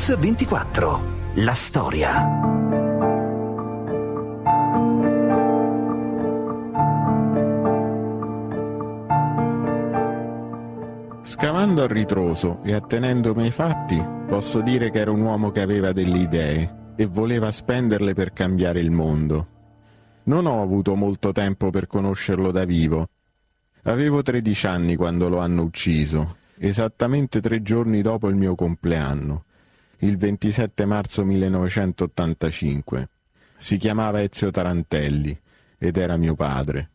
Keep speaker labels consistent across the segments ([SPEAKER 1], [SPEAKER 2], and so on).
[SPEAKER 1] Mix24. La storia.
[SPEAKER 2] Scavando a ritroso e attenendomi ai fatti, posso dire che era un uomo che aveva delle idee e voleva spenderle per cambiare il mondo. Non ho avuto molto tempo per conoscerlo da vivo. Avevo 13 anni quando lo hanno ucciso, esattamente 3 giorni dopo il mio compleanno, il 27 marzo 1985. Si chiamava Ezio Tarantelli ed era mio padre.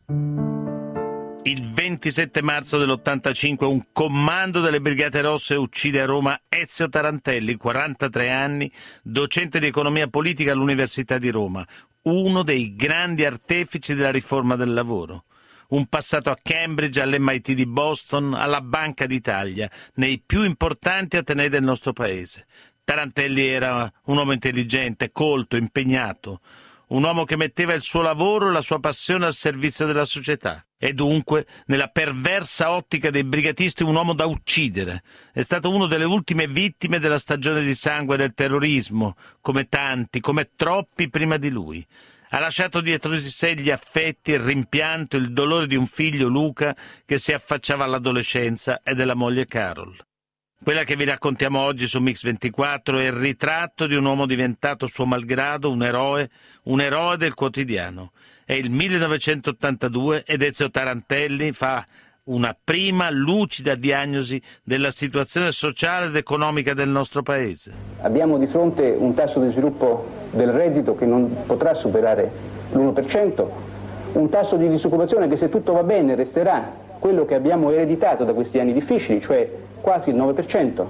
[SPEAKER 3] Il 27 marzo dell'85 un comando delle Brigate Rosse uccide a Roma Ezio Tarantelli, 43 anni, docente di economia politica all'Università di Roma, uno dei grandi artefici della riforma del lavoro. Un passato a Cambridge, all'MIT di Boston, alla Banca d'Italia, nei più importanti atenei del nostro paese. Tarantelli era un uomo intelligente, colto, impegnato, un uomo che metteva il suo lavoro e la sua passione al servizio della società. E dunque, nella perversa ottica dei brigatisti, un uomo da uccidere. È stato uno delle ultime vittime della stagione di sangue del terrorismo, come tanti, come troppi prima di lui. Ha lasciato dietro di sé gli affetti, il rimpianto, il dolore di un figlio, Luca, che si affacciava all'adolescenza, e della moglie Carol. Quella che vi raccontiamo oggi su Mix24 è il ritratto di un uomo diventato suo malgrado un eroe del quotidiano. È il 1982 ed Ezio Tarantelli fa una prima lucida diagnosi della situazione sociale ed economica del nostro paese.
[SPEAKER 4] Abbiamo di fronte un tasso di sviluppo del reddito che non potrà superare l'1%, un tasso di disoccupazione che, se tutto va bene, resterà quello che abbiamo ereditato da questi anni difficili, cioè quasi il 9%,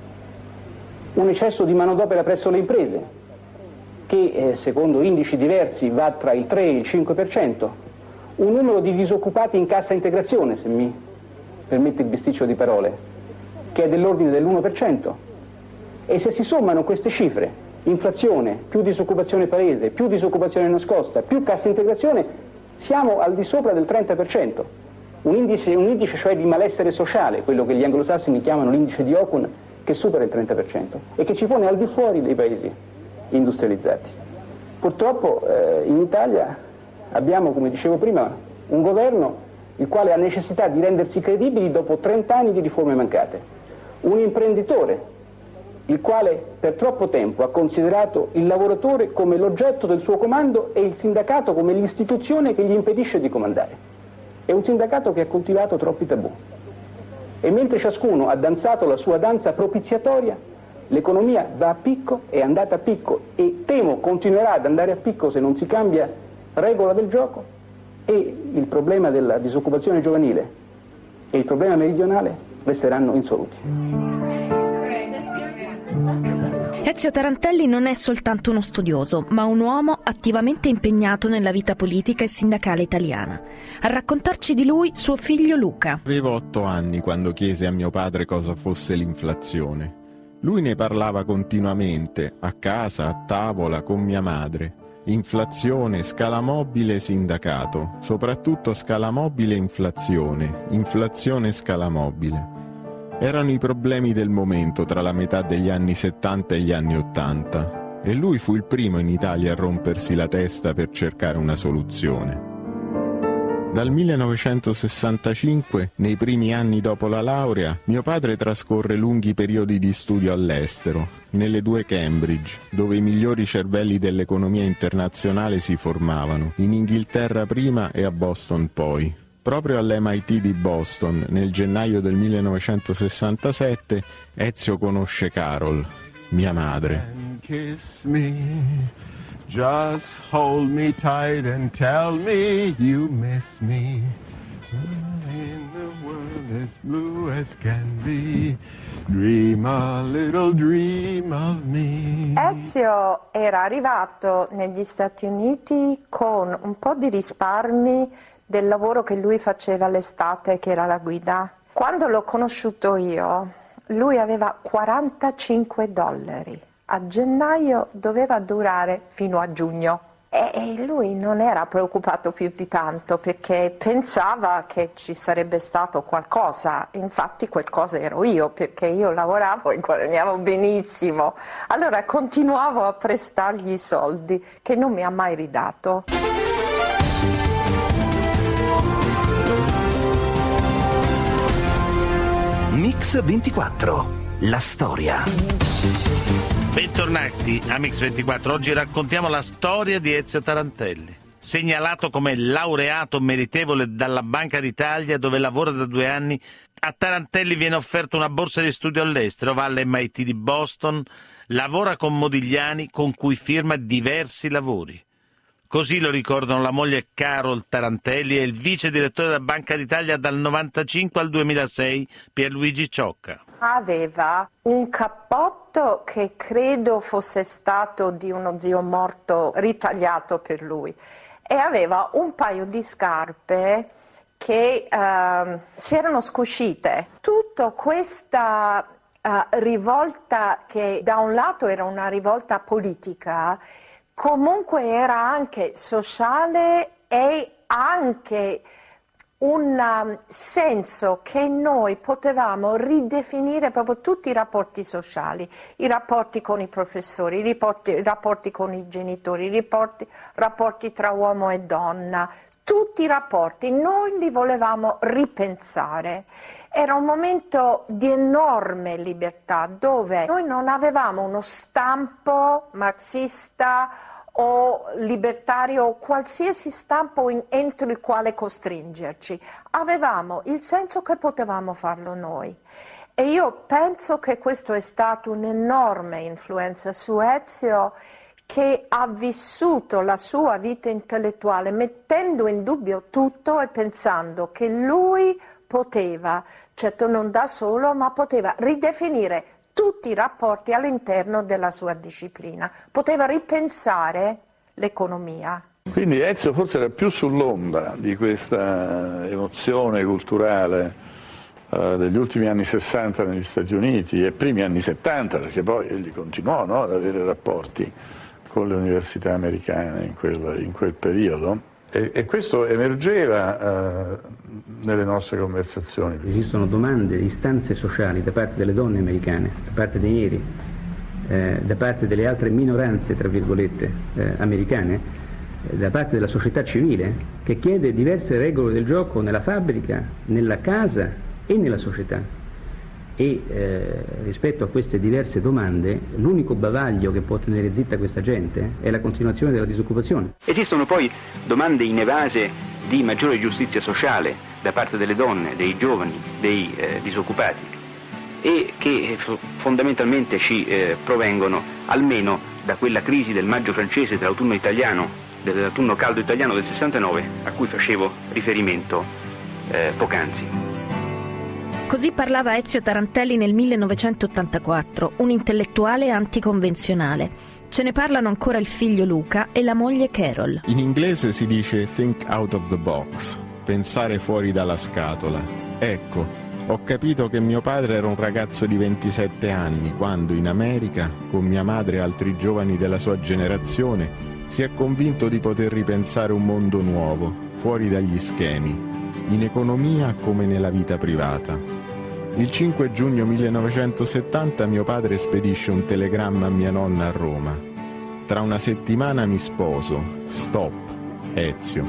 [SPEAKER 4] un eccesso di manodopera presso le imprese che secondo indici diversi va tra il 3 e il 5%, un numero di disoccupati in cassa integrazione, se mi permette il bisticcio di parole, che è dell'ordine dell'1%, e se si sommano queste cifre, inflazione, più disoccupazione palese, più disoccupazione nascosta, più cassa integrazione, siamo al di sopra del 30%. Un indice cioè di malessere sociale, quello che gli anglosassoni chiamano l'indice di Okun, che supera il 30% e che ci pone al di fuori dei paesi industrializzati. Purtroppo in Italia abbiamo, come dicevo prima, un governo il quale ha necessità di rendersi credibili dopo 30 anni di riforme mancate, un imprenditore il quale per troppo tempo ha considerato il lavoratore come l'oggetto del suo comando e il sindacato come l'istituzione che gli impedisce di comandare. È un sindacato che ha coltivato troppi tabù. E mentre ciascuno ha danzato la sua danza propiziatoria, l'economia va a picco, è andata a picco e temo continuerà ad andare a picco se non si cambia regola del gioco, e il problema della disoccupazione giovanile e il problema meridionale resteranno insoluti.
[SPEAKER 5] Ezio Tarantelli non è soltanto uno studioso, ma un uomo attivamente impegnato nella vita politica e sindacale italiana. A raccontarci di lui suo figlio Luca.
[SPEAKER 2] Avevo 8 anni quando chiese a mio padre cosa fosse l'inflazione. Lui ne parlava continuamente, a casa, a tavola, con mia madre. Inflazione, scala mobile, sindacato. Soprattutto scala mobile e inflazione. Inflazione e scala mobile. Erano i problemi del momento tra la metà degli anni 70 e gli anni 80. E lui fu il primo in Italia a rompersi la testa per cercare una soluzione. Dal 1965, nei primi anni dopo la laurea, mio padre trascorre lunghi periodi di studio all'estero, nelle 2 Cambridge, dove i migliori cervelli dell'economia internazionale si formavano, in Inghilterra prima e a Boston poi. Proprio all'MIT di Boston, nel gennaio del 1967, Ezio conosce Carol, mia madre.
[SPEAKER 6] Kiss me, just hold me tight and tell me you miss me. In the world as blue as can be, dream a little dream of me.
[SPEAKER 7] Ezio era arrivato negli Stati Uniti con un po' di risparmi del lavoro che lui faceva l'estate, che era la guida. Quando l'ho conosciuto io, lui aveva $45. A gennaio doveva durare fino a giugno. E lui non era preoccupato più di tanto perché pensava che ci sarebbe stato qualcosa, infatti qualcosa ero io, perché io lavoravo e guadagnavo benissimo, allora continuavo a prestargli i soldi che non mi ha mai ridato.
[SPEAKER 1] Mix 24, la storia.
[SPEAKER 3] Bentornati a Mix 24, oggi raccontiamo la storia di Ezio Tarantelli. Segnalato come laureato meritevole dalla Banca d'Italia, dove lavora da 2 anni, a Tarantelli viene offerta una borsa di studio all'estero, va all'MIT di Boston, lavora con Modigliani, con cui firma diversi lavori. Così lo ricordano la moglie Carol Tarantelli e il vice direttore della Banca d'Italia dal 1995 al 2006, Pierluigi Ciocca.
[SPEAKER 7] Aveva un cappotto che credo fosse stato di uno zio morto ritagliato per lui e aveva un paio di scarpe che si erano scuscite. Tutta questa rivolta, che da un lato era una rivolta politica, comunque era anche sociale e anche un senso che noi potevamo ridefinire proprio tutti i rapporti sociali, i rapporti con i professori, i rapporti con i genitori, i rapporti tra uomo e donna, tutti i rapporti, noi li volevamo ripensare. Era un momento di enorme libertà dove noi non avevamo uno stampo marxista o libertario o qualsiasi stampo entro il quale costringerci. Avevamo il senso che potevamo farlo noi. E io penso che questo è stato un'enorme influenza su Ezio, che ha vissuto la sua vita intellettuale mettendo in dubbio tutto e pensando che lui poteva, certo non da solo, ma poteva ridefinire tutti i rapporti all'interno della sua disciplina, poteva ripensare l'economia.
[SPEAKER 8] Quindi Ezio forse era più sull'onda di questa emozione culturale degli ultimi anni 60 negli Stati Uniti e primi anni 70, perché poi egli continuò, no, ad avere rapporti con le università americane in quel periodo. E questo emergeva nelle nostre conversazioni.
[SPEAKER 9] Esistono domande, istanze sociali da parte delle donne americane, da parte dei neri, da parte delle altre minoranze, tra virgolette, americane, da parte della società civile, che chiede diverse regole del gioco nella fabbrica, nella casa e nella società. E rispetto a queste diverse domande, l'unico bavaglio che può tenere zitta questa gente è la continuazione della disoccupazione.
[SPEAKER 10] Esistono poi domande inevase di maggiore giustizia sociale da parte delle donne, dei giovani, dei disoccupati, e che fondamentalmente ci provengono almeno da quella crisi del maggio francese, dell'autunno italiano, dell'autunno caldo italiano del 69, a cui facevo riferimento poc'anzi.
[SPEAKER 5] Così parlava Ezio Tarantelli nel 1984, un intellettuale anticonvenzionale. Ce ne parlano ancora il figlio Luca e la moglie Carol.
[SPEAKER 2] In inglese si dice think out of the box, pensare fuori dalla scatola. Ecco, ho capito che mio padre era un ragazzo di 27 anni quando in America, con mia madre e altri giovani della sua generazione, si è convinto di poter ripensare un mondo nuovo, fuori dagli schemi, in economia come nella vita privata. Il 5 giugno 1970 mio padre spedisce un telegramma a mia nonna a Roma. Tra una settimana mi sposo. Stop. Ezio.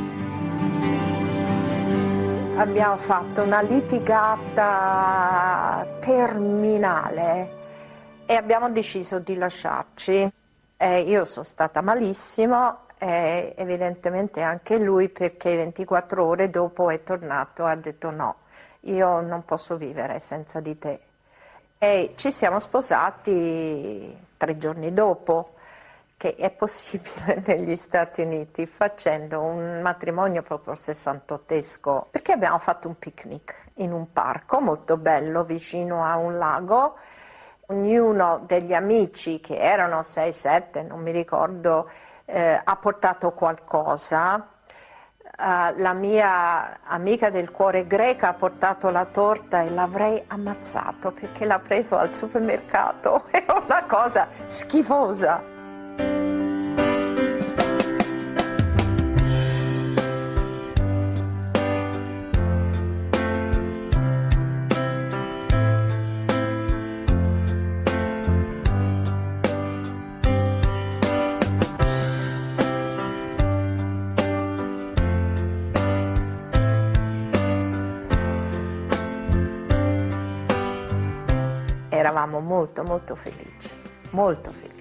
[SPEAKER 7] Abbiamo fatto una litigata terminale e abbiamo deciso di lasciarci. Io sono stata malissimo e evidentemente anche lui, perché 24 ore dopo è tornato e ha detto no. Io non posso vivere senza di te. E ci siamo sposati 3 giorni dopo, che è possibile negli Stati Uniti, facendo un matrimonio proprio sessantottesco, perché abbiamo fatto un picnic in un parco molto bello vicino a un lago. Ognuno degli amici, che erano 6-7, non mi ricordo, ha portato qualcosa. La mia amica del cuore greca ha portato la torta e l'avrei ammazzato perché l'ha preso al supermercato, è una cosa schifosa. eravamo molto molto felici, molto felici.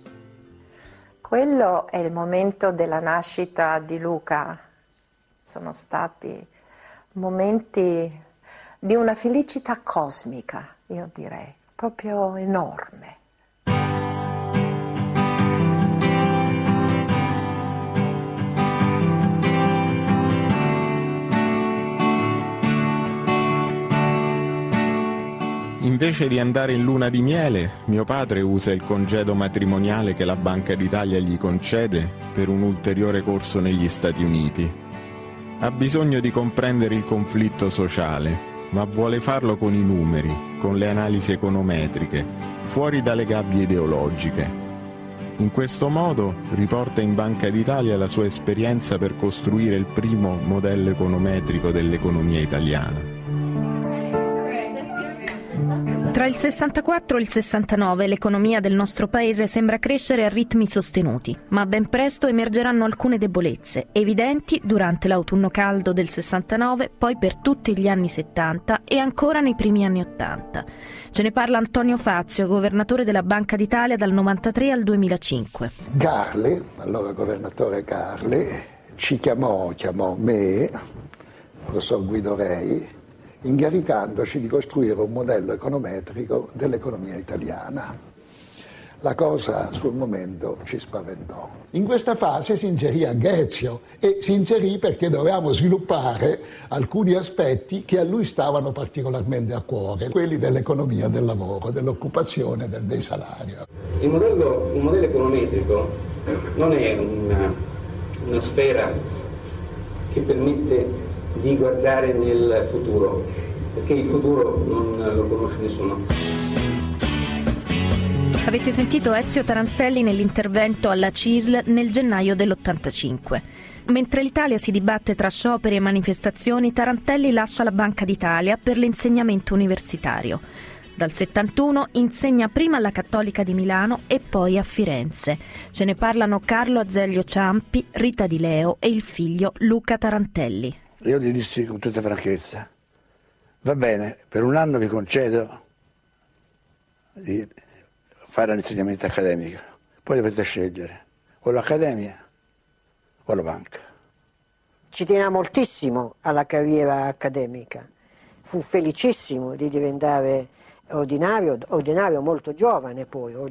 [SPEAKER 7] Quello è il momento della nascita di Luca, sono stati momenti di una felicità cosmica, io direi, proprio enorme.
[SPEAKER 2] Invece di andare in luna di miele, mio padre usa il congedo matrimoniale che la Banca d'Italia gli concede per un ulteriore corso negli Stati Uniti. Ha bisogno di comprendere il conflitto sociale, ma vuole farlo con i numeri, con le analisi econometriche, fuori dalle gabbie ideologiche. In questo modo riporta in Banca d'Italia la sua esperienza per costruire il primo modello econometrico dell'economia italiana.
[SPEAKER 5] Tra il 64 e il 69 l'economia del nostro paese sembra crescere a ritmi sostenuti, ma ben presto emergeranno alcune debolezze, evidenti durante l'autunno caldo del 69, poi per tutti gli anni 70 e ancora nei primi anni 80. Ce ne parla Antonio Fazio, governatore della Banca d'Italia dal 93 al 2005.
[SPEAKER 11] Carle, allora governatore Carle, chiamò me, professor Guido Rei, incaricandoci di costruire un modello econometrico dell'economia italiana. La cosa sul momento ci spaventò. In questa fase si inserì anche Ezio e si inserì perché dovevamo sviluppare alcuni aspetti che a lui stavano particolarmente a cuore, quelli dell'economia del lavoro, dell'occupazione, dei salari.
[SPEAKER 9] Il modello econometrico non è una sfera che permette di guardare nel futuro, perché il futuro non lo conosce nessuno.
[SPEAKER 5] Avete sentito Ezio Tarantelli nell'intervento alla CISL nel gennaio dell'85. Mentre l'Italia si dibatte tra scioperi e manifestazioni, Tarantelli lascia la Banca d'Italia per l'insegnamento universitario. Dal 71 insegna prima alla Cattolica di Milano e poi a Firenze. Ce ne parlano Carlo Azeglio Ciampi, Rita Di Leo e il figlio Luca Tarantelli.
[SPEAKER 12] Io gli dissi con tutta franchezza: va bene, per un anno vi concedo di fare l'insegnamento accademico, poi dovete scegliere o l'accademia o la banca.
[SPEAKER 13] Ci teneva moltissimo alla carriera accademica, fu felicissimo di diventare ordinario molto giovane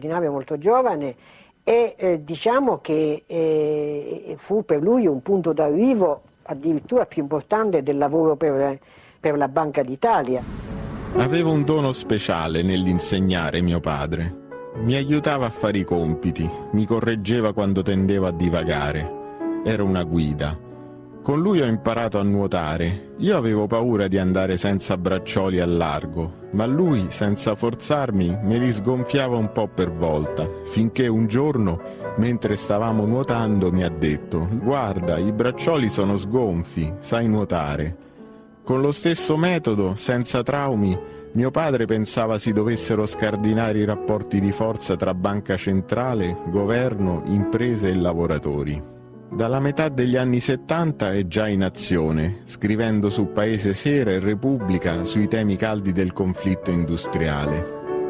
[SPEAKER 13] e diciamo che fu per lui un punto d'arrivo addirittura più importante del lavoro per la Banca d'Italia.
[SPEAKER 2] Avevo un dono speciale nell'insegnare mio padre. Mi aiutava a fare i compiti, mi correggeva quando tendevo a divagare. Era una guida. Con lui ho imparato a nuotare. Io avevo paura di andare senza braccioli al largo, ma lui, senza forzarmi, me li sgonfiava un po' per volta, finché un giorno, mentre stavamo nuotando, mi ha detto: guarda, i braccioli sono sgonfi, sai nuotare. Con lo stesso metodo, senza traumi, mio padre pensava si dovessero scardinare i rapporti di forza tra banca centrale, governo, imprese e lavoratori. Dalla metà degli anni 70 è già in azione, scrivendo su Paese Sera e Repubblica sui temi caldi del conflitto industriale.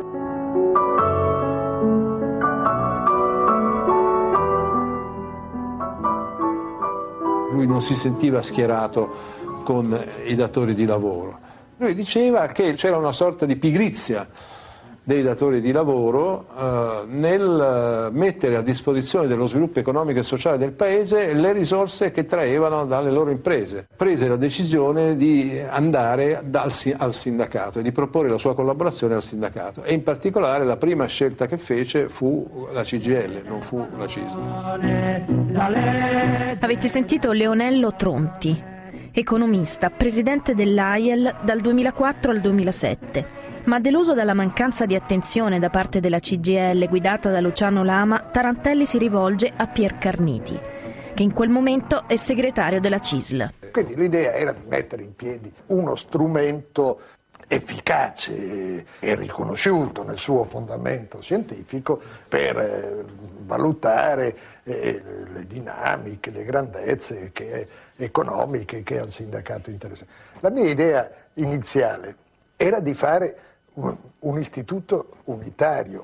[SPEAKER 14] Lui non si sentiva schierato con i datori di lavoro. Lui diceva che c'era una sorta di pigrizia dei datori di lavoro nel mettere a disposizione dello sviluppo economico e sociale del paese le risorse che traevano dalle loro imprese. Prese la decisione di andare al sindacato e di proporre la sua collaborazione al sindacato, e in particolare la prima scelta che fece fu la CGIL, non fu la CISL.
[SPEAKER 5] Avete sentito Leonello Tronti, economista, presidente dell'AIEL dal 2004 al 2007. Ma deluso dalla mancanza di attenzione da parte della CGIL guidata da Luciano Lama, Tarantelli si rivolge a Pier Carniti, che in quel momento è segretario della CISL.
[SPEAKER 11] Quindi l'idea era di mettere in piedi uno strumento efficace e riconosciuto nel suo fondamento scientifico per valutare le dinamiche, le grandezze economiche che ha un sindacato interessante. La mia idea iniziale era di fare un istituto unitario.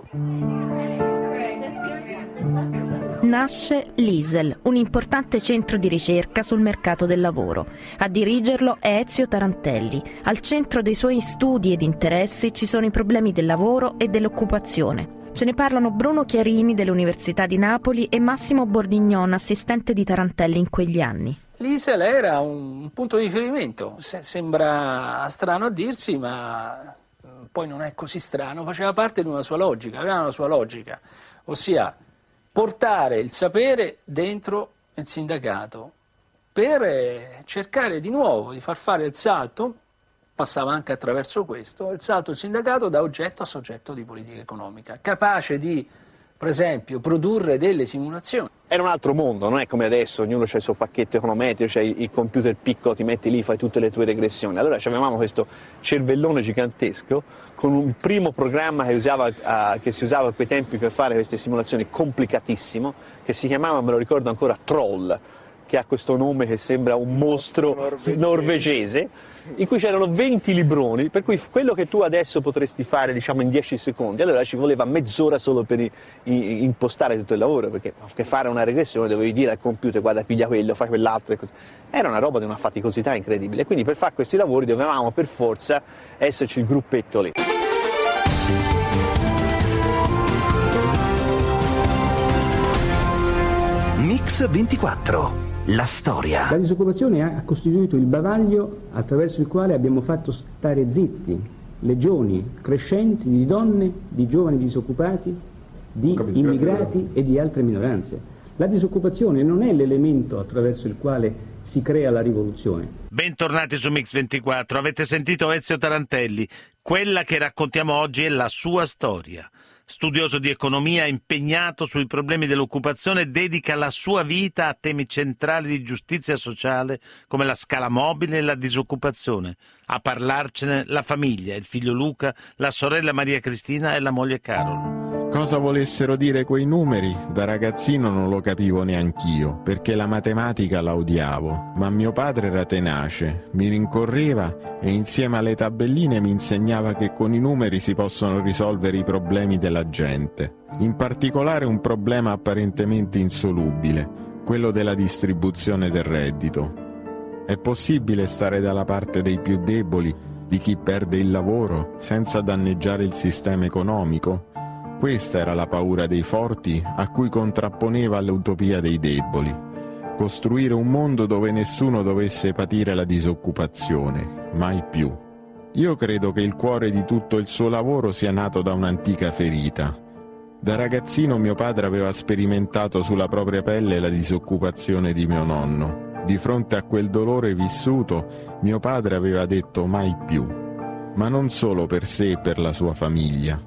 [SPEAKER 5] Nasce l'ISEL, un importante centro di ricerca sul mercato del lavoro. A dirigerlo è Ezio Tarantelli. Al centro dei suoi studi ed interessi ci sono i problemi del lavoro e dell'occupazione. Ce ne parlano Bruno Chiarini dell'Università di Napoli e Massimo Bordignon, assistente di Tarantelli in quegli anni.
[SPEAKER 15] L'ISEL era un punto di riferimento, sembra strano a dirsi, ma poi non è così strano, faceva parte di una sua logica, aveva una sua logica, ossia portare il sapere dentro il sindacato per cercare di nuovo di far fare il salto, passava anche attraverso questo, il salto del sindacato da oggetto a soggetto di politica economica, capace di, per esempio, produrre delle simulazioni.
[SPEAKER 16] Era un altro mondo, non è come adesso, ognuno ha il suo pacchetto econometrico, c'è il computer piccolo, ti metti lì, fai tutte le tue regressioni. Allora avevamo questo cervellone gigantesco con un primo programma che si usava a quei tempi per fare queste simulazioni complicatissimo, che si chiamava, me lo ricordo ancora, Troll, che ha questo nome che sembra un mostro norvegese, in cui c'erano 20 libroni, per cui quello che tu adesso potresti fare, diciamo, in 10 secondi, allora ci voleva mezz'ora solo per impostare tutto il lavoro, perché fare una regressione dovevi dire al computer guarda, piglia quello, fai quell'altro e così. Era una roba di una faticosità incredibile, quindi per fare questi lavori dovevamo per forza esserci il gruppetto lì.
[SPEAKER 1] Mix 24. La storia.
[SPEAKER 9] La disoccupazione ha costituito il bavaglio attraverso il quale abbiamo fatto stare zitti legioni crescenti di donne, di giovani disoccupati, di immigrati e di altre minoranze. La disoccupazione non è l'elemento attraverso il quale si crea la rivoluzione.
[SPEAKER 3] Bentornati su Mix 24. Avete sentito Ezio Tarantelli. Quella che raccontiamo oggi è la sua storia. Studioso di economia, impegnato sui problemi dell'occupazione, dedica la sua vita a temi centrali di giustizia sociale come la scala mobile e la disoccupazione. A parlarcene la famiglia, il figlio Luca, la sorella Maria Cristina e la moglie Carol.
[SPEAKER 2] Cosa volessero dire quei numeri? Da ragazzino non lo capivo neanch'io, perché la matematica la odiavo, ma mio padre era tenace, mi rincorreva e insieme alle tabelline mi insegnava che con i numeri si possono risolvere i problemi della gente. In particolare un problema apparentemente insolubile, quello della distribuzione del reddito. È possibile stare dalla parte dei più deboli, di chi perde il lavoro, senza danneggiare il sistema economico? Questa era la paura dei forti a cui contrapponeva l'utopia dei deboli. Costruire un mondo dove nessuno dovesse patire la disoccupazione, mai più. Io credo che il cuore di tutto il suo lavoro sia nato da un'antica ferita. Da ragazzino mio padre aveva sperimentato sulla propria pelle la disoccupazione di mio nonno. Di fronte a quel dolore vissuto, mio padre aveva detto mai più, ma non solo per sé e per la sua famiglia.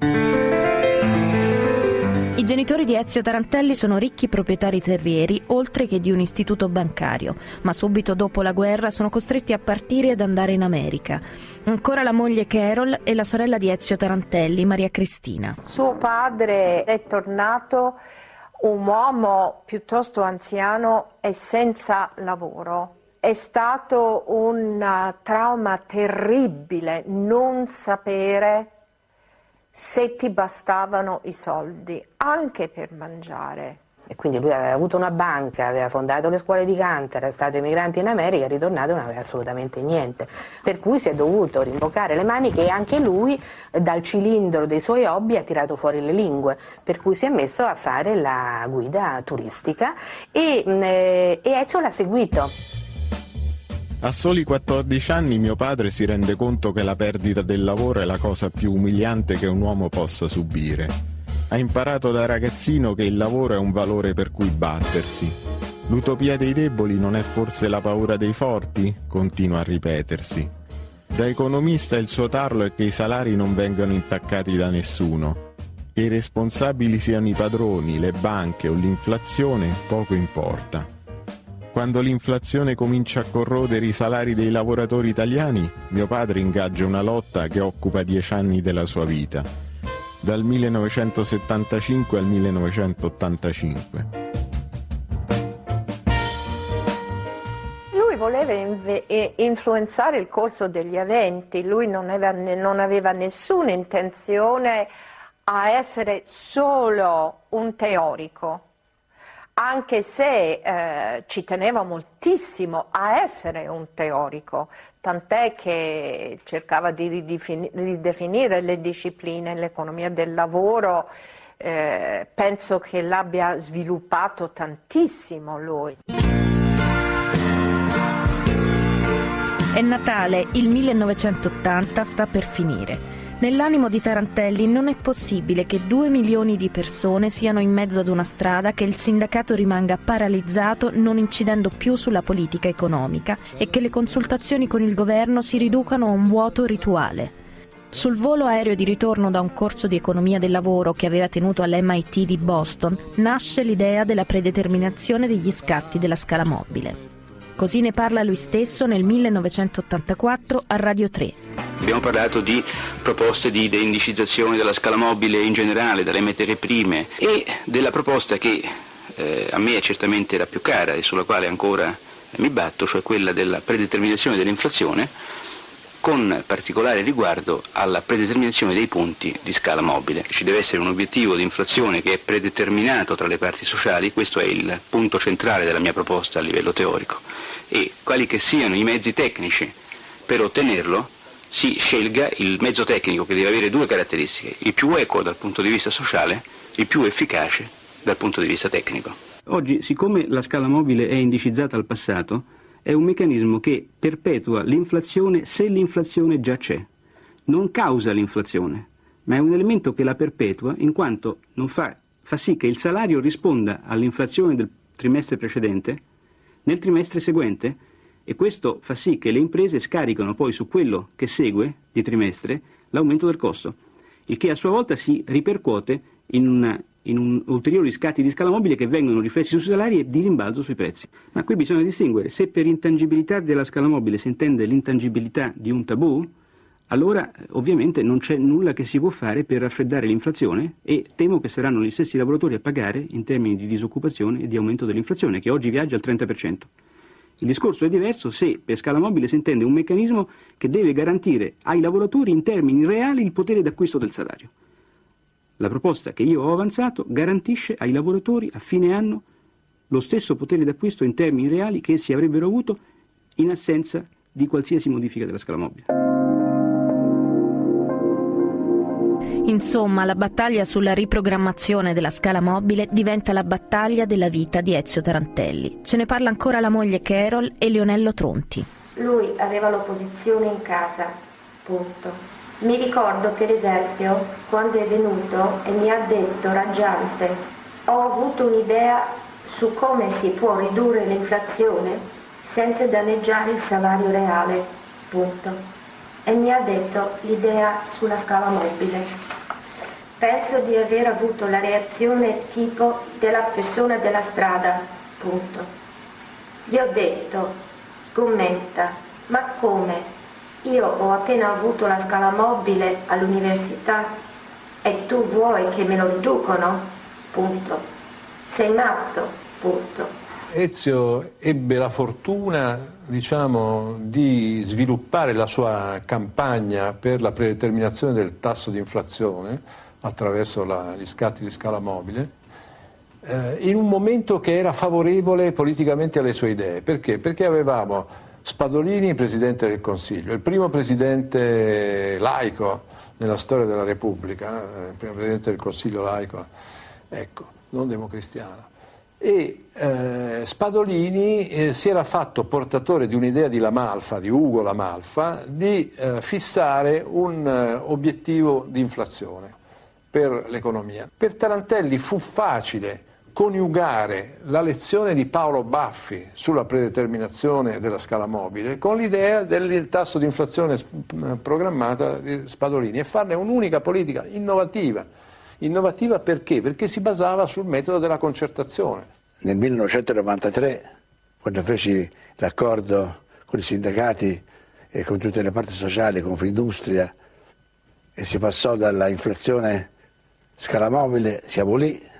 [SPEAKER 5] I genitori di Ezio Tarantelli sono ricchi proprietari terrieri, oltre che di un istituto bancario, ma subito dopo la guerra sono costretti a partire ed andare in America. Ancora la moglie Carol e la sorella di Ezio Tarantelli, Maria Cristina.
[SPEAKER 7] Suo padre è tornato un uomo piuttosto anziano e senza lavoro. È stato un trauma terribile non sapere se ti bastavano i soldi, anche per mangiare.
[SPEAKER 17] E quindi lui aveva avuto una banca, aveva fondato le scuole di canto, era stato emigrante in America, è ritornato e non aveva assolutamente niente. Per cui si è dovuto rimbocare le maniche e anche lui dal cilindro dei suoi hobby ha tirato fuori le lingue, per cui si è messo a fare la guida turistica e Ezio l'ha seguito.
[SPEAKER 2] A soli 14 anni mio padre si rende conto che la perdita del lavoro è la cosa più umiliante che un uomo possa subire. Ha imparato da ragazzino che il lavoro è un valore per cui battersi. L'utopia dei deboli non è forse la paura dei forti? Continua a ripetersi. Da economista il suo tarlo è che i salari non vengano intaccati da nessuno. Che i responsabili siano i padroni, le banche o l'inflazione, poco importa. Quando l'inflazione comincia a corrodere i salari dei lavoratori italiani, mio padre ingaggia una lotta che occupa 10 anni della sua vita, dal 1975 al 1985.
[SPEAKER 7] Lui voleva poter influenzare il corso degli eventi. Lui non aveva nessuna intenzione a essere solo un teorico, anche se ci teneva moltissimo a essere un teorico, tant'è che cercava di ridefinire le discipline, l'economia del lavoro. Penso che l'abbia sviluppato tantissimo lui.
[SPEAKER 5] È Natale, il 1980 sta per finire. Nell'animo di Tarantelli non è possibile che 2 milioni di persone siano in mezzo ad una strada, che il sindacato rimanga paralizzato non incidendo più sulla politica economica e che le consultazioni con il governo si riducano a un vuoto rituale. Sul volo aereo di ritorno da un corso di economia del lavoro che aveva tenuto all'MIT di Boston nasce l'idea della predeterminazione degli scatti della scala mobile. Così ne parla lui stesso nel 1984 a Radio 3.
[SPEAKER 10] Abbiamo parlato di proposte di deindicizzazione della scala mobile in generale, dalle materie prime, e della proposta che a me è certamente la più cara e sulla quale ancora mi batto, cioè quella della predeterminazione dell'inflazione, con particolare riguardo alla predeterminazione dei punti di scala mobile. Ci deve essere un obiettivo di inflazione che è predeterminato tra le parti sociali, questo è il punto centrale della mia proposta a livello teorico, e quali che siano i mezzi tecnici per ottenerlo, si scelga il mezzo tecnico che deve avere due caratteristiche: il più equo dal punto di vista sociale, il più efficace dal punto di vista tecnico.
[SPEAKER 9] Oggi, siccome la scala mobile è indicizzata al passato, è un meccanismo che perpetua l'inflazione se l'inflazione già c'è. Non causa l'inflazione, ma è un elemento che la perpetua in quanto non fa sì che il salario risponda all'inflazione del trimestre precedente nel trimestre seguente, e questo fa sì che le imprese scaricano poi su quello che segue di trimestre l'aumento del costo, il che a sua volta si ripercuote in ulteriori scatti di scala mobile che vengono riflessi sui salari e di rimbalzo sui prezzi. Ma qui bisogna distinguere: se per intangibilità della scala mobile si intende l'intangibilità di un tabù, allora ovviamente non c'è nulla che si può fare per raffreddare l'inflazione, e temo che saranno gli stessi lavoratori a pagare in termini di disoccupazione e di aumento dell'inflazione, che oggi viaggia al 30%. Il discorso è diverso se per scala mobile si intende un meccanismo che deve garantire ai lavoratori in termini reali il potere d'acquisto del salario. La proposta che io ho avanzato garantisce ai lavoratori a fine anno lo stesso potere d'acquisto in termini reali che essi avrebbero avuto in assenza di qualsiasi modifica della scala mobile.
[SPEAKER 5] Insomma, la battaglia sulla riprogrammazione della scala mobile diventa la battaglia della vita di Ezio Tarantelli. Ce ne parla ancora la moglie Carol e Leonello Tronti.
[SPEAKER 18] Lui aveva l'opposizione in casa, punto. Mi ricordo per esempio quando è venuto e mi ha detto raggiante: ho avuto un'idea su come si può ridurre l'inflazione senza danneggiare il salario reale, punto. E mi ha detto l'idea sulla scala mobile. Penso di aver avuto la reazione tipo della persona della strada, punto. Gli ho detto: sgommenta, ma come? Io ho appena avuto la scala mobile all'università e tu vuoi che me lo riducono? Punto. Sei matto? Punto.
[SPEAKER 14] Ezio ebbe la fortuna, di sviluppare la sua campagna per la predeterminazione del tasso di inflazione attraverso gli scatti di scala mobile in un momento che era favorevole politicamente alle sue idee. Perché? Perché avevamo Spadolini presidente del Consiglio, il primo presidente laico nella storia della Repubblica, il primo presidente del Consiglio laico, non democristiano. E Spadolini si era fatto portatore di un'idea di Lamalfa, di Ugo Lamalfa, di fissare un obiettivo di inflazione per l'economia. Per Tarantelli fu facile coniugare la lezione di Paolo Baffi sulla predeterminazione della scala mobile con l'idea del tasso di inflazione programmata di Spadolini e farne un'unica politica innovativa. Innovativa perché? Perché si basava sul metodo della concertazione.
[SPEAKER 12] Nel 1993, quando feci l'accordo con i sindacati e con tutte le parti sociali, con Confindustria, e si passò dalla inflazione scala mobile, si abolì,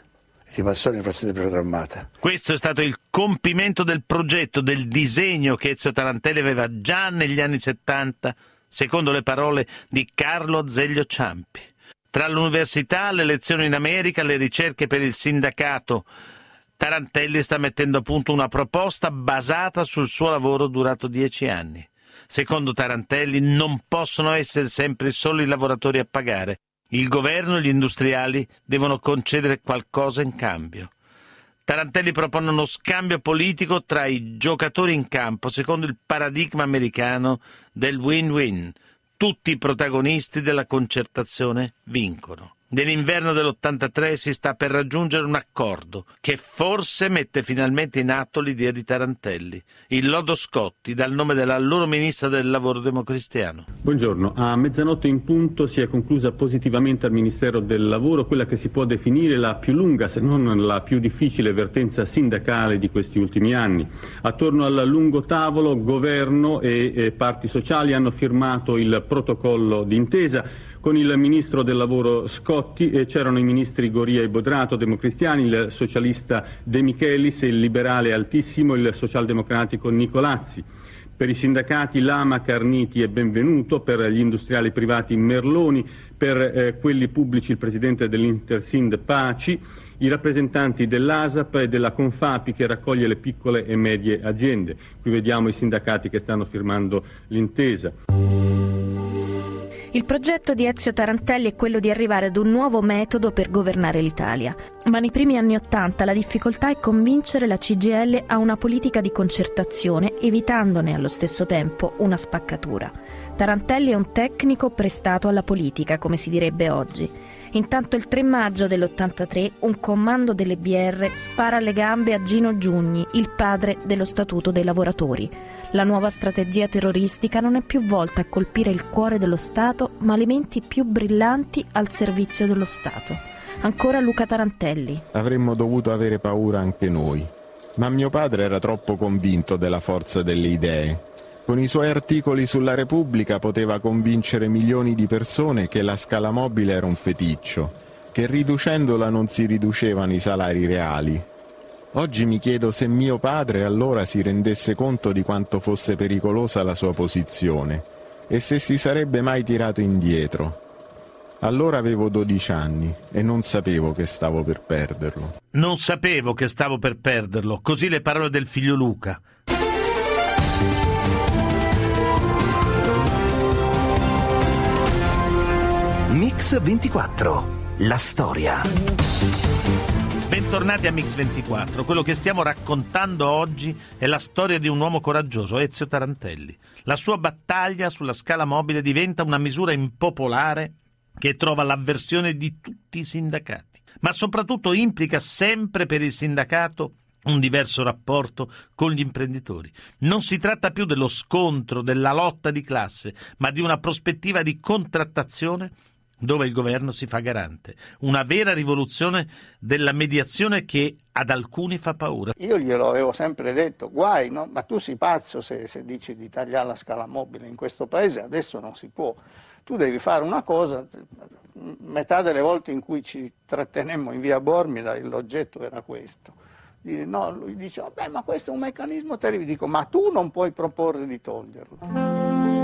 [SPEAKER 12] si passò all'inflazione programmata.
[SPEAKER 3] Questo è stato il compimento del progetto, del disegno che Ezio Tarantelli aveva già negli anni 70, secondo le parole di Carlo Azeglio Ciampi. Tra l'università, le lezioni in America, le ricerche per il sindacato, Tarantelli sta mettendo a punto una proposta basata sul suo lavoro durato 10 anni. Secondo Tarantelli non possono essere sempre solo i lavoratori a pagare. Il governo e gli industriali devono concedere qualcosa in cambio. Tarantelli propone uno scambio politico tra i giocatori in campo secondo il paradigma americano del win-win. Tutti i protagonisti della concertazione vincono. Nell'inverno dell'83 si sta per raggiungere un accordo che forse mette finalmente in atto l'idea di Tarantelli, il lodo Scotti, dal nome dell'allora ministra del lavoro democristiano.
[SPEAKER 19] Buongiorno, a mezzanotte in punto si è conclusa positivamente al Ministero del Lavoro quella che si può definire la più lunga, se non la più difficile vertenza sindacale di questi ultimi anni. Attorno al lungo tavolo, governo e parti sociali hanno firmato il protocollo d'intesa. Con il ministro del lavoro Scotti c'erano i ministri Goria e Bodrato, democristiani, il socialista De Michelis, il liberale Altissimo, il socialdemocratico Nicolazzi. Per i sindacati Lama, Carniti e Benvenuto, per gli industriali privati Merloni, per quelli pubblici il presidente dell'Intersind Paci, i rappresentanti dell'ASAP e della Confapi che raccoglie le piccole e medie aziende. Qui vediamo i sindacati che stanno firmando l'intesa.
[SPEAKER 5] Il progetto di Ezio Tarantelli è quello di arrivare ad un nuovo metodo per governare l'Italia, ma nei primi anni '80 la difficoltà è convincere la CGIL a una politica di concertazione, evitandone allo stesso tempo una spaccatura. Tarantelli è un tecnico prestato alla politica, come si direbbe oggi. Intanto il 3 maggio dell'83 un comando delle BR spara alle gambe a Gino Giugni, il padre dello Statuto dei lavoratori. La nuova strategia terroristica non è più volta a colpire il cuore dello Stato, ma le menti più brillanti al servizio dello Stato. Ancora Luca Tarantelli.
[SPEAKER 2] Avremmo dovuto avere paura anche noi, ma mio padre era troppo convinto della forza delle idee. Con i suoi articoli sulla Repubblica poteva convincere milioni di persone che la scala mobile era un feticcio, che riducendola non si riducevano i salari reali. Oggi mi chiedo se mio padre allora si rendesse conto di quanto fosse pericolosa la sua posizione e se si sarebbe mai tirato indietro. Allora avevo 12 anni e non sapevo che stavo per perderlo.
[SPEAKER 3] Non sapevo che stavo per perderlo, così le parole del figlio Luca.
[SPEAKER 1] Mix 24, la storia.
[SPEAKER 3] Bentornati a Mix 24. Quello che stiamo raccontando oggi è la storia di un uomo coraggioso, Ezio Tarantelli. La sua battaglia sulla scala mobile diventa una misura impopolare che trova l'avversione di tutti i sindacati, ma soprattutto implica sempre per il sindacato un diverso rapporto con gli imprenditori. Non si tratta più dello scontro, della lotta di classe, ma di una prospettiva di contrattazione dove il governo si fa garante. Una vera rivoluzione della mediazione che ad alcuni fa paura.
[SPEAKER 20] Io glielo avevo sempre detto, guai, no? Ma tu sei pazzo se dici di tagliare la scala mobile in questo paese, adesso non si può. Tu devi fare una cosa, metà delle volte in cui ci trattenemmo in via Bormida l'oggetto era questo. No, lui dice, vabbè, ma questo è un meccanismo terribile. Dico, ma tu non puoi proporre di toglierlo.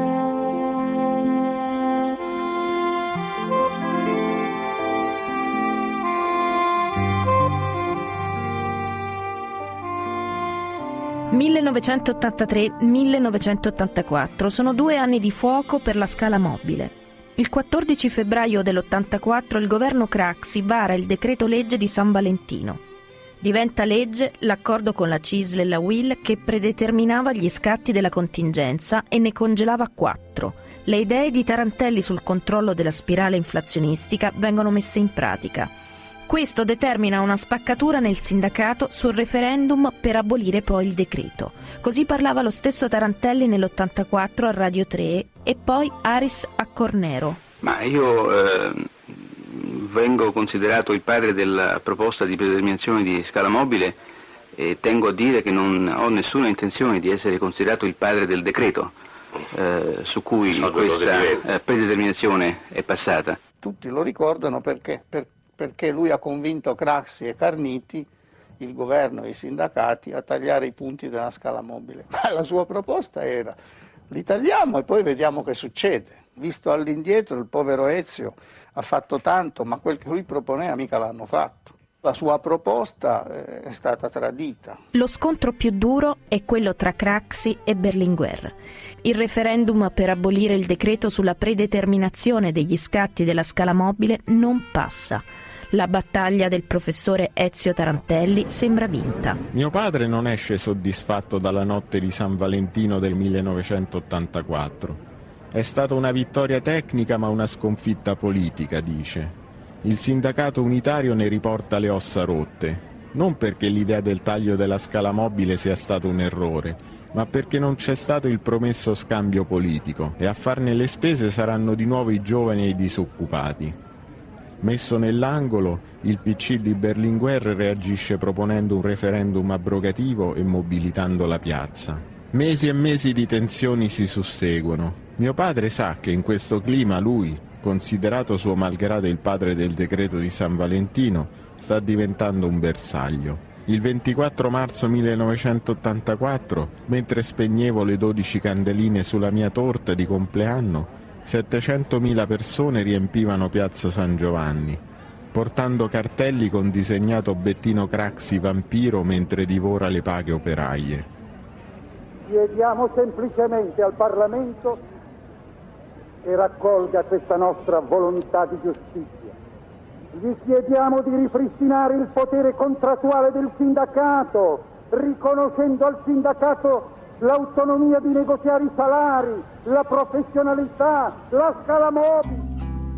[SPEAKER 5] «1983-1984 sono 2 anni di fuoco per la scala mobile. Il 14 febbraio dell'84 il governo Craxi vara il decreto legge di San Valentino. Diventa legge l'accordo con la CISL e la UIL che predeterminava gli scatti della contingenza e ne congelava 4. Le idee di Tarantelli sul controllo della spirale inflazionistica vengono messe in pratica. Questo determina una spaccatura nel sindacato sul referendum per abolire poi il decreto. Così parlava lo stesso Tarantelli nell'84 a Radio 3 e poi Aris a Cornero.
[SPEAKER 10] Ma io vengo considerato il padre della proposta di predeterminazione di scala mobile e tengo a dire che non ho nessuna intenzione di essere considerato il padre del decreto su cui questa predeterminazione è passata.
[SPEAKER 20] Tutti lo ricordano perché? Per perché lui ha convinto Craxi e Carniti, il governo e i sindacati, a tagliare i punti della scala mobile. Ma la sua proposta era: li tagliamo e poi vediamo che succede. Visto all'indietro, il povero Ezio ha fatto tanto, ma quel che lui proponeva mica l'hanno fatto. La sua proposta è stata tradita.
[SPEAKER 5] Lo scontro più duro è quello tra Craxi e Berlinguer. Il referendum per abolire il decreto sulla predeterminazione degli scatti della scala mobile non passa. La battaglia del professore Ezio Tarantelli sembra vinta.
[SPEAKER 2] Mio padre non esce soddisfatto dalla notte di San Valentino del 1984. È stata una vittoria tecnica ma una sconfitta politica, dice. Il sindacato unitario ne riporta le ossa rotte, non perché l'idea del taglio della scala mobile sia stato un errore, ma perché non c'è stato il promesso scambio politico e a farne le spese saranno di nuovo i giovani e i disoccupati. Messo nell'angolo, il PC di Berlinguer reagisce proponendo un referendum abrogativo e mobilitando la piazza. Mesi e mesi di tensioni si susseguono. Mio padre sa che in questo clima lui, considerato suo malgrado il padre del decreto di San Valentino, sta diventando un bersaglio. Il 24 marzo 1984, mentre spegnevo le 12 candeline sulla mia torta di compleanno, 700.000 persone riempivano piazza San Giovanni, portando cartelli con disegnato Bettino Craxi vampiro mentre divora le paghe operaie.
[SPEAKER 21] Chiediamo semplicemente al Parlamento che raccolga questa nostra volontà di giustizia. Gli chiediamo di ripristinare il potere contrattuale del sindacato, riconoscendo al sindacato l'autonomia di negoziare i salari, la professionalità, la scala mobile.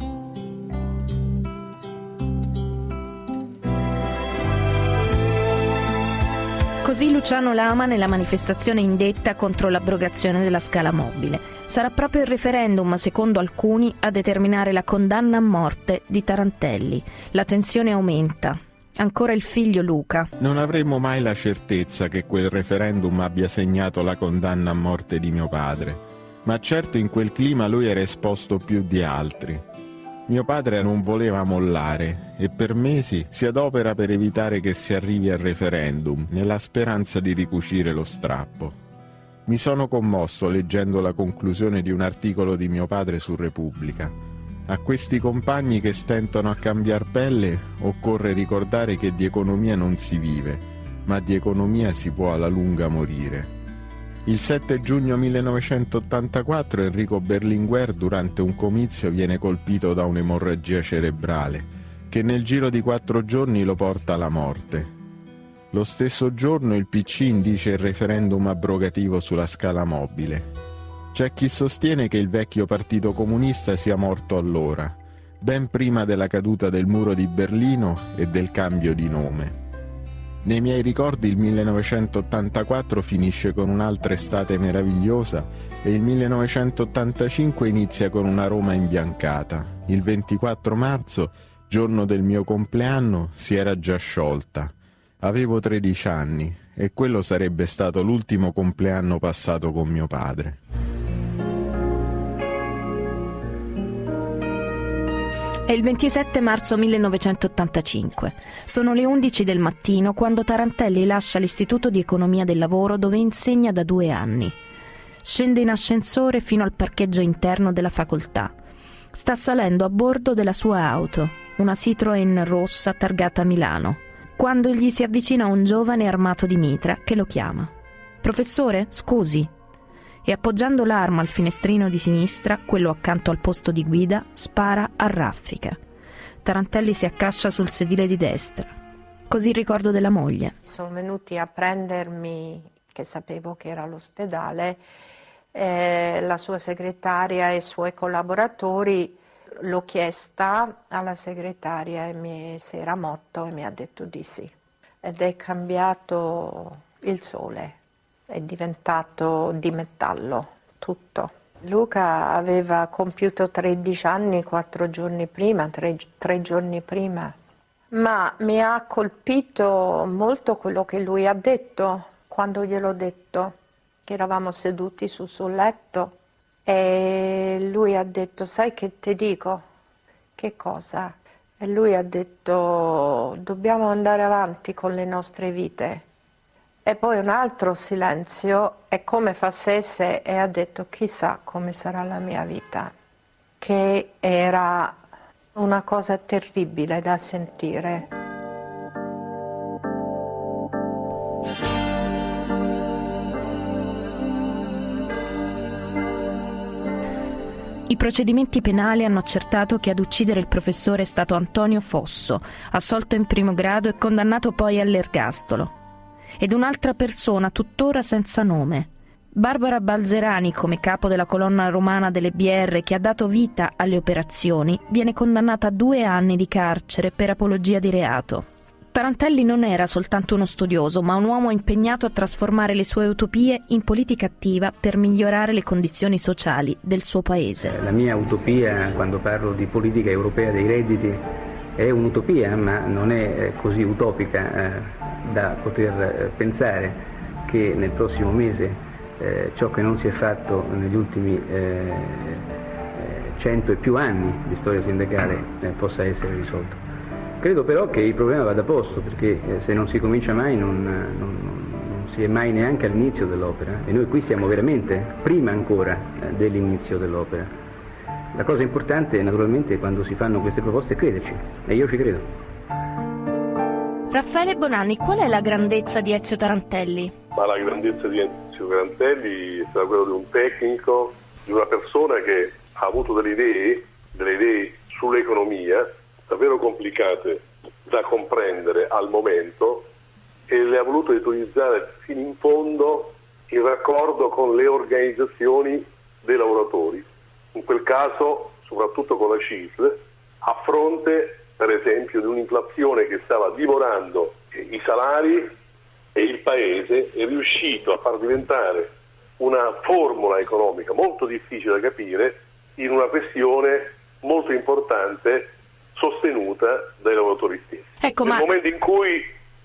[SPEAKER 5] Così Luciano Lama nella manifestazione indetta contro l'abrogazione della scala mobile. Sarà proprio il referendum, secondo alcuni, a determinare la condanna a morte di Tarantelli. La tensione aumenta. Ancora il figlio Luca.
[SPEAKER 2] Non avremo mai la certezza che quel referendum abbia segnato la condanna a morte di mio padre, ma certo in quel clima lui era esposto più di altri. Mio padre non voleva mollare e per mesi si adopera per evitare che si arrivi al referendum, nella speranza di ricucire lo strappo. Mi sono commosso leggendo la conclusione di un articolo di mio padre su Repubblica. A questi compagni che stentano a cambiar pelle occorre ricordare che di economia non si vive, ma di economia si può alla lunga morire. Il 7 giugno 1984 Enrico Berlinguer durante un comizio viene colpito da un'emorragia cerebrale, che nel giro di 4 giorni lo porta alla morte. Lo stesso giorno il PC indice il referendum abrogativo sulla scala mobile. C'è chi sostiene che il vecchio Partito Comunista sia morto allora, ben prima della caduta del muro di Berlino e del cambio di nome. Nei miei ricordi il 1984 finisce con un'altra estate meravigliosa e il 1985 inizia con una Roma imbiancata. Il 24 marzo, giorno del mio compleanno, si era già sciolta. Avevo 13 anni e quello sarebbe stato l'ultimo compleanno passato con mio padre.
[SPEAKER 5] È il 27 marzo 1985. Sono le 11 del mattino quando Tarantelli lascia l'Istituto di Economia del Lavoro dove insegna da 2 anni. Scende in ascensore fino al parcheggio interno della facoltà. Sta salendo a bordo della sua auto, una Citroën rossa targata Milano, quando gli si avvicina un giovane armato di mitra che lo chiama. «Professore, scusi». E appoggiando l'arma al finestrino di sinistra, quello accanto al posto di guida, spara a raffica. Tarantelli si accascia sul sedile di destra. Così il ricordo della moglie.
[SPEAKER 7] Sono venuti a prendermi, che sapevo che era all'ospedale, la sua segretaria e i suoi collaboratori. L'ho chiesta alla segretaria e se era morto e mi ha detto di sì. Ed è cambiato il sole. È diventato di metallo, tutto. Luca aveva compiuto 13 anni 4 giorni prima, 3 giorni prima, ma mi ha colpito molto quello che lui ha detto quando gliel'ho detto, che eravamo seduti sul suo letto e lui ha detto: sai che ti dico? Che cosa? E lui ha detto: dobbiamo andare avanti con le nostre vite. E poi un altro silenzio, e come facesse, e ha detto: chissà come sarà la mia vita, che era una cosa terribile da sentire.
[SPEAKER 5] I procedimenti penali hanno accertato che ad uccidere il professore è stato Antonio Fosso, assolto in primo grado e condannato poi all'ergastolo. Ed un'altra persona, tuttora senza nome. Barbara Balzerani, come capo della colonna romana delle BR che ha dato vita alle operazioni, viene condannata a 2 anni di carcere per apologia di reato. Tarantelli non era soltanto uno studioso, ma un uomo impegnato a trasformare le sue utopie in politica attiva per migliorare le condizioni sociali del suo paese.
[SPEAKER 9] La mia utopia, quando parlo di politica europea dei redditi, è un'utopia, ma non è così utopica da poter pensare che nel prossimo mese ciò che non si è fatto negli ultimi 100 e più anni di storia sindacale possa essere risolto. Credo però che il problema vada posto, perché se non si comincia mai non si è mai neanche all'inizio dell'opera, e noi qui siamo veramente prima ancora dell'inizio dell'opera. La cosa importante naturalmente quando si fanno queste proposte è crederci, e io ci credo.
[SPEAKER 5] Raffaele Bonanni, qual è la grandezza di Ezio Tarantelli?
[SPEAKER 4] Ma la grandezza di Ezio Tarantelli è stata quella di un tecnico, di una persona che ha avuto delle idee sull'economia davvero complicate da comprendere al momento, e le ha volute utilizzare fino in fondo in raccordo con le organizzazioni dei lavoratori, in quel caso soprattutto con la CISL, a fronte per esempio di un'inflazione che stava divorando i salari e il paese. È riuscito a far diventare una formula economica molto difficile da capire in una questione molto importante, sostenuta dai lavoratori stessi. Nel momento in cui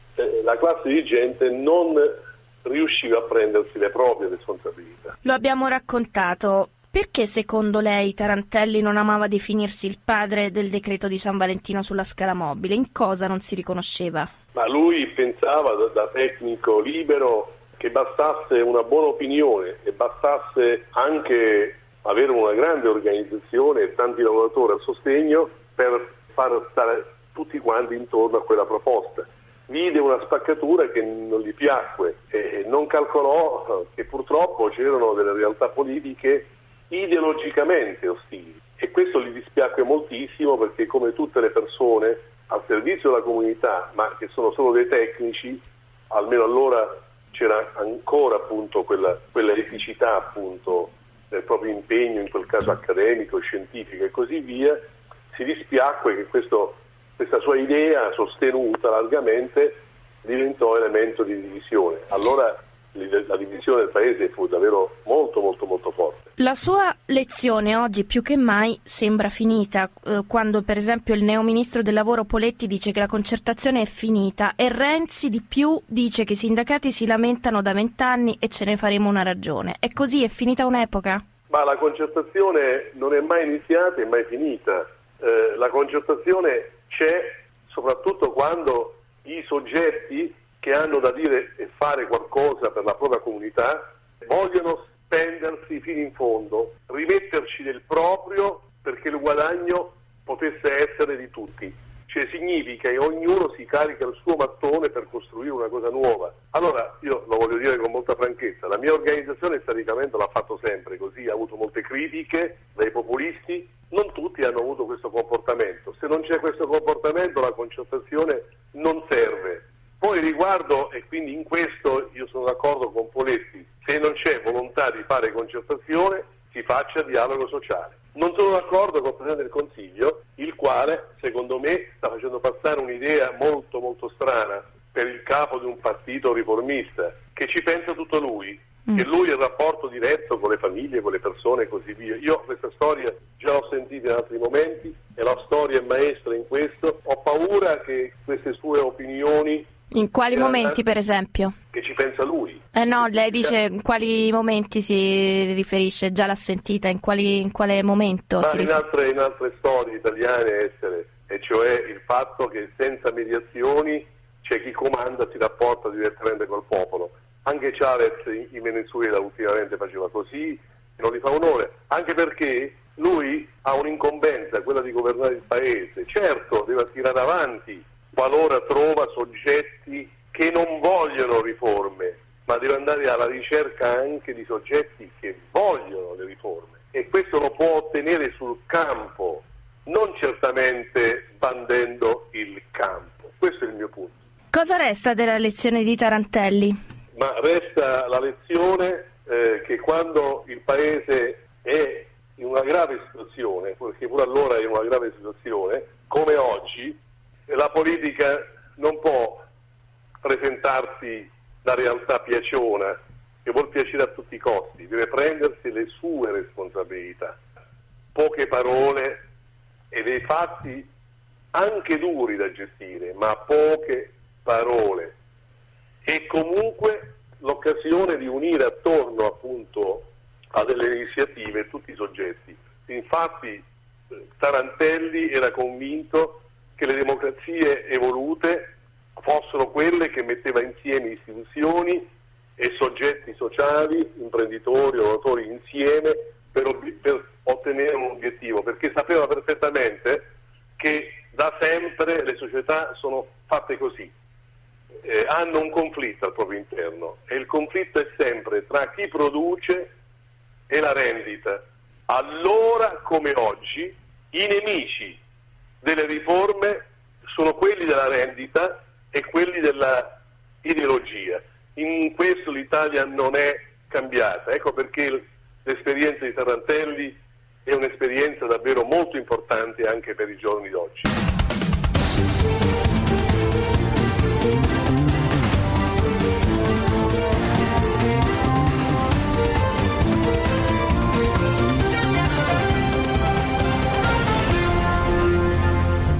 [SPEAKER 4] la classe dirigente non riusciva a prendersi le proprie responsabilità.
[SPEAKER 5] Lo abbiamo raccontato. Perché secondo lei Tarantelli non amava definirsi il padre del decreto di San Valentino sulla scala mobile? In cosa non si riconosceva?
[SPEAKER 4] Ma lui pensava da tecnico libero che bastasse una buona opinione e bastasse anche avere una grande organizzazione e tanti lavoratori a sostegno per far stare tutti quanti intorno a quella proposta. Vide una spaccatura che non gli piacque e non calcolò che purtroppo c'erano delle realtà politiche ideologicamente ostili, e questo gli dispiacque moltissimo, perché come tutte le persone al servizio della comunità, ma che sono solo dei tecnici, almeno allora c'era ancora appunto quella eticità appunto del proprio impegno, in quel caso accademico, scientifico e così via, si dispiacque che questa sua idea sostenuta largamente diventò elemento di divisione. Allora la divisione del paese fu davvero molto molto molto forte.
[SPEAKER 5] La sua lezione oggi più che mai sembra finita, quando per esempio il neoministro del lavoro Poletti dice che la concertazione è finita, e Renzi di più dice che i sindacati si lamentano da 20 anni e ce ne faremo una ragione. È così? È finita un'epoca?
[SPEAKER 4] Ma la concertazione non è mai iniziata e mai finita. La concertazione c'è soprattutto quando i soggetti che hanno da dire e fare qualcosa per la propria comunità vogliono spendersi fino in fondo, rimetterci del proprio perché il guadagno potesse essere di tutti. Cioè significa che ognuno si carica il suo mattone per costruire una cosa nuova. Allora io lo voglio dire con molta franchezza, la mia organizzazione storicamente l'ha fatto sempre così, ha avuto molte critiche dai populisti, non tutti hanno avuto questo comportamento. Se non c'è questo comportamento la concertazione non serve. Poi riguardo, e quindi in questo io sono d'accordo con Poletti, se non c'è volontà di fare concertazione si faccia dialogo sociale. Non sono d'accordo con il Presidente del Consiglio, il quale secondo me sta facendo passare un'idea molto molto strana per il capo di un partito riformista, che ci pensa tutto lui, che lui ha il rapporto diretto con le famiglie, con le persone e così via. Io questa storia già l'ho sentita in altri momenti e la storia è maestra in questo. Ho paura che queste sue opinioni...
[SPEAKER 5] In quali momenti, per esempio?
[SPEAKER 4] Che ci pensa lui.
[SPEAKER 5] No, lei dice in quali momenti si riferisce, già l'ha sentita, in quale momento?
[SPEAKER 4] Ma in altre storie italiane e cioè il fatto che senza mediazioni c'è chi comanda, si rapporta direttamente col popolo. Anche Chavez in Venezuela ultimamente faceva così, non gli fa onore, anche perché lui ha un'incombenza, quella di governare il paese. Certo, deve tirare avanti qualora trova soggetti che non vogliono riforme, ma deve andare alla ricerca anche di soggetti che vogliono le riforme, e questo lo può ottenere sul campo, non certamente bandendo il campo. Questo è il mio punto.
[SPEAKER 5] Cosa resta della lezione di Tarantelli?
[SPEAKER 4] Ma resta la lezione che quando il paese è in una grave situazione, perché pure allora è in una grave situazione, come oggi, la politica non può presentarsi da realtà piaciona che vuol piacere a tutti i costi, deve prendersi le sue responsabilità. Poche parole e dei fatti anche duri da gestire, ma poche parole. E comunque l'occasione di unire attorno appunto a delle iniziative tutti i soggetti. Infatti Tarantelli era convinto che le democrazie evolute fossero quelle che metteva insieme istituzioni e soggetti sociali, imprenditori, lavoratori insieme per ottenere un obiettivo, perché sapeva perfettamente che da sempre le società sono fatte così, hanno un conflitto al proprio interno, e il conflitto è sempre tra chi produce e la rendita. Allora, come oggi, i nemici delle riforme sono quelli della rendita e quelli della ideologia. In questo l'Italia non è cambiata. Ecco perché l'esperienza di Tarantelli è un'esperienza davvero molto importante anche per i giorni d'oggi.